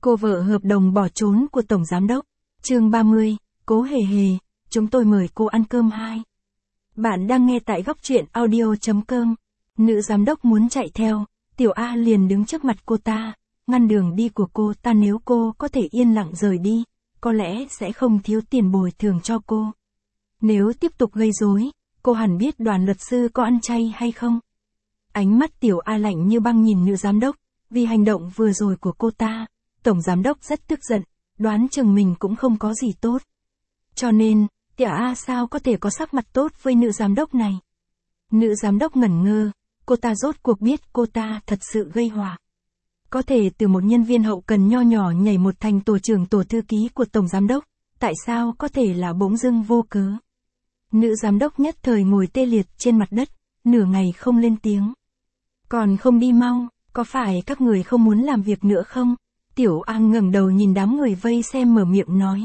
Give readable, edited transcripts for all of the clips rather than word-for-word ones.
Cô vợ hợp đồng bỏ trốn của Tổng Giám đốc. Chương 30, Cố Hề Hề, chúng tôi mời cô ăn cơm 2. Bạn đang nghe tại góc truyện audio.com. Nữ giám đốc muốn chạy theo, Tiểu A liền đứng trước mặt cô ta, ngăn đường đi của cô ta. Nếu cô có thể yên lặng rời đi, có lẽ sẽ không thiếu tiền bồi thường cho cô. Nếu tiếp tục gây rối, cô hẳn biết đoàn luật sư có ăn chay hay không. Ánh mắt Tiểu A lạnh như băng nhìn nữ giám đốc, vì hành động vừa rồi của cô ta, Tổng Giám đốc rất tức giận, đoán chừng mình cũng không có gì tốt. Cho nên, Tiểu A sao có thể có sắc mặt tốt với nữ giám đốc này. Nữ giám đốc ngẩn ngơ, cô ta rốt cuộc biết cô ta thật sự gây họa. Có thể từ một nhân viên hậu cần nho nhỏ nhảy một thành tổ trưởng tổ thư ký của Tổng Giám đốc, tại sao có thể là bỗng dưng vô cớ. Nữ giám đốc nhất thời ngồi tê liệt trên mặt đất, nửa ngày không lên tiếng. Còn không đi mau, có phải các người không muốn làm việc nữa không? Tiểu A ngẩng đầu nhìn đám người vây xem mở miệng nói.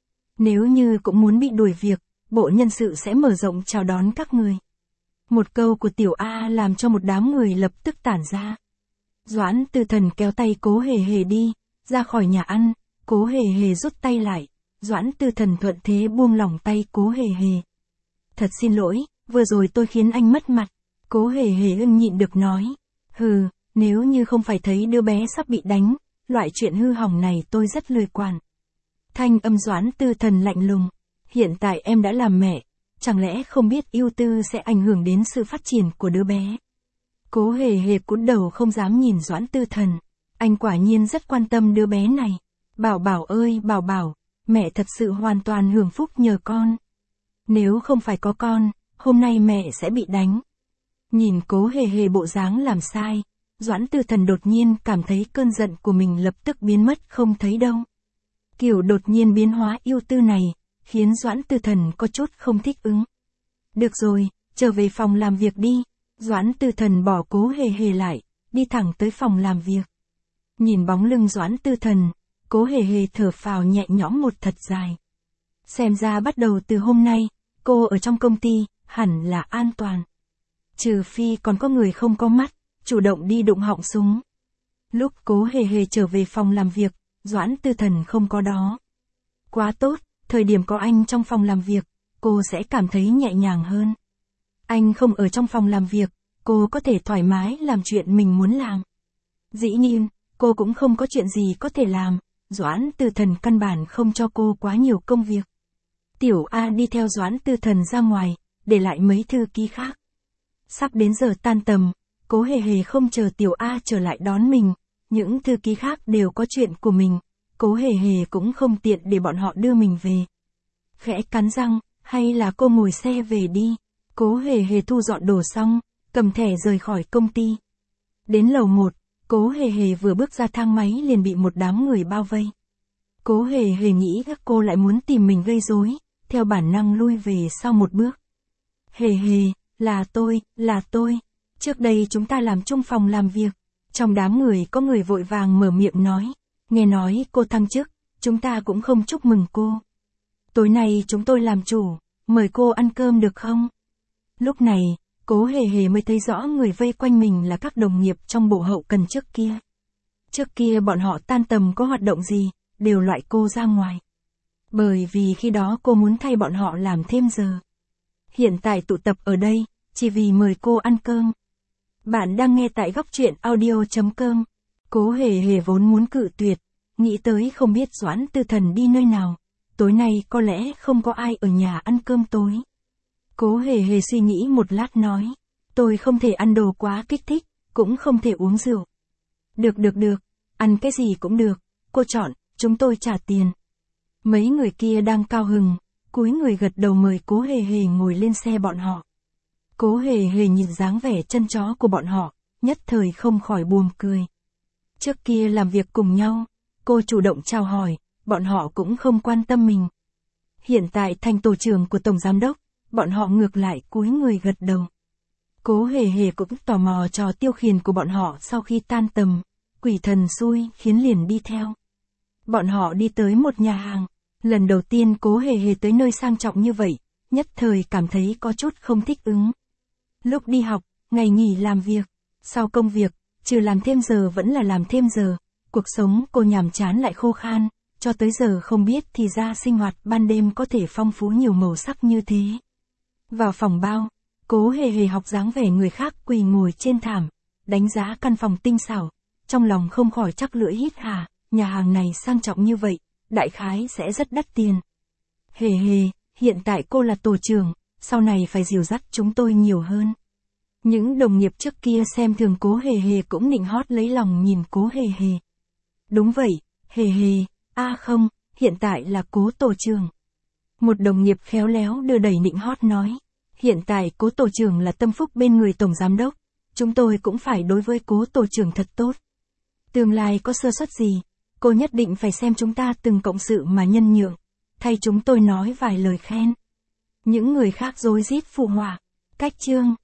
Nếu như cũng muốn bị đuổi việc, bộ nhân sự sẽ mở rộng chào đón các người. Một câu của Tiểu A làm cho một đám người lập tức tản ra. Doãn Tư Thần kéo tay Cố Hề Hề đi, ra khỏi nhà ăn, Cố Hề Hề rút tay lại, Doãn Tư Thần thuận thế buông lỏng tay Cố Hề Hề. Thật xin lỗi, vừa rồi tôi khiến anh mất mặt. Cố Hề Hề ưng nhịn được nói. Hừ, nếu như không phải thấy đứa bé sắp bị đánh, loại chuyện hư hỏng này tôi rất lười quản. Thanh âm Doãn Tư Thần lạnh lùng. Hiện tại em đã làm mẹ, chẳng lẽ không biết ưu tư sẽ ảnh hưởng đến sự phát triển của đứa bé. Cố Hề Hề cúi đầu không dám nhìn Doãn Tư Thần. Anh quả nhiên rất quan tâm đứa bé này. Bảo Bảo ơi Bảo Bảo, mẹ thật sự hoàn toàn hưởng phúc nhờ con. Nếu không phải có con, hôm nay mẹ sẽ bị đánh. Nhìn Cố Hề Hề bộ dáng làm sai, Doãn Tư Thần đột nhiên cảm thấy cơn giận của mình lập tức biến mất không thấy đâu. Kiểu đột nhiên biến hóa ưu tư này, khiến Doãn Tư Thần có chút không thích ứng. Được rồi, trở về phòng làm việc đi. Doãn Tư Thần bỏ Cố Hề Hề lại, đi thẳng tới phòng làm việc. Nhìn bóng lưng Doãn Tư Thần, Cố Hề Hề thở phào nhẹ nhõm một thật dài. Xem ra bắt đầu từ hôm nay, cô ở trong công ty, hẳn là an toàn. Trừ phi còn có người không có mắt, chủ động đi đụng họng súng. Lúc Cố Hề Hề trở về phòng làm việc, Doãn Tư Thần không có đó. Quá tốt, thời điểm có anh trong phòng làm việc, cô sẽ cảm thấy nhẹ nhàng hơn. Anh không ở trong phòng làm việc, cô có thể thoải mái làm chuyện mình muốn làm. Dĩ nhiên, cô cũng không có chuyện gì có thể làm, Doãn Tư Thần căn bản không cho cô quá nhiều công việc. Tiểu A đi theo Doãn Tư Thần ra ngoài, để lại mấy thư ký khác. Sắp đến giờ tan tầm, Cố Hề Hề không chờ Tiểu A trở lại đón mình, những thư ký khác đều có chuyện của mình, Cố Hề Hề cũng không tiện để bọn họ đưa mình về. Khẽ cắn răng, hay là cô ngồi xe về đi. Cố Hề Hề thu dọn đồ xong, cầm thẻ rời khỏi công ty. Đến lầu 1, Cố Hề Hề vừa bước ra thang máy liền bị một đám người bao vây. Cố Hề Hề nghĩ các cô lại muốn tìm mình gây rối, theo bản năng lui về sau một bước. Hề Hề, là tôi. Trước đây chúng ta làm chung phòng làm việc. Trong đám người có người vội vàng mở miệng nói. Nghe nói cô thăng chức, chúng ta cũng không chúc mừng cô. Tối nay chúng tôi làm chủ, mời cô ăn cơm được không? Lúc này, Cố Hề Hề mới thấy rõ người vây quanh mình là các đồng nghiệp trong bộ hậu cần trước kia. Trước kia bọn họ tan tầm có hoạt động gì, đều loại cô ra ngoài. Bởi vì khi đó cô muốn thay bọn họ làm thêm giờ. Hiện tại tụ tập ở đây, chỉ vì mời cô ăn cơm. Bạn đang nghe tại góc truyện audio.com. Cố Hề Hề vốn muốn cự tuyệt, nghĩ tới không biết Doãn Tư Thần đi nơi nào. Tối nay có lẽ không có ai ở nhà ăn cơm tối. Cố Hề Hề suy nghĩ một lát nói. Tôi không thể ăn đồ quá kích thích, cũng không thể uống rượu. Được, ăn cái gì cũng được, cô chọn, chúng tôi trả tiền. Mấy người kia đang cao hứng, cúi người gật đầu mời Cố Hề Hề ngồi lên xe bọn họ. Cố Hề Hề nhìn dáng vẻ chân chó của bọn họ, nhất thời không khỏi buồn cười. Trước kia làm việc cùng nhau, cô chủ động chào hỏi, bọn họ cũng không quan tâm mình. Hiện tại thành tổ trưởng của Tổng Giám đốc, bọn họ ngược lại cúi người gật đầu. Cố Hề Hề cũng tò mò trò tiêu khiển của bọn họ sau khi tan tầm, quỷ thần xui khiến liền đi theo. Bọn họ đi tới một nhà hàng, lần đầu tiên Cố Hề Hề tới nơi sang trọng như vậy, nhất thời cảm thấy có chút không thích ứng. Lúc đi học, ngày nghỉ làm việc, sau công việc, trừ làm thêm giờ vẫn là làm thêm giờ, Cuộc sống cô nhàm chán lại khô khan, cho tới giờ không biết thì ra sinh hoạt ban đêm có thể phong phú nhiều màu sắc như thế. Vào phòng bao, Cố Hề Hề học dáng vẻ người khác quỳ ngồi trên thảm, đánh giá căn phòng tinh xảo, trong lòng không khỏi chắc lưỡi hít hà, nhà hàng này sang trọng như vậy, đại khái sẽ rất đắt tiền. Hề Hề, hiện tại cô là tổ trưởng, sau này phải dìu dắt chúng tôi nhiều hơn. Những đồng nghiệp trước kia xem thường Cố Hề Hề cũng nịnh hót lấy lòng nhìn Cố Hề Hề. Đúng vậy, Hề Hề, không, hiện tại là Cố tổ trưởng. Một đồng nghiệp khéo léo đưa đẩy nịnh hót nói, hiện tại Cố tổ trưởng là tâm phúc bên người tổng giám đốc, chúng tôi cũng phải đối với Cố tổ trưởng thật tốt. Tương lai có sơ suất gì, cô nhất định phải xem chúng ta từng cộng sự mà nhân nhượng, thay chúng tôi nói vài lời khen. Những người khác rối rít phụ họa, cách chương.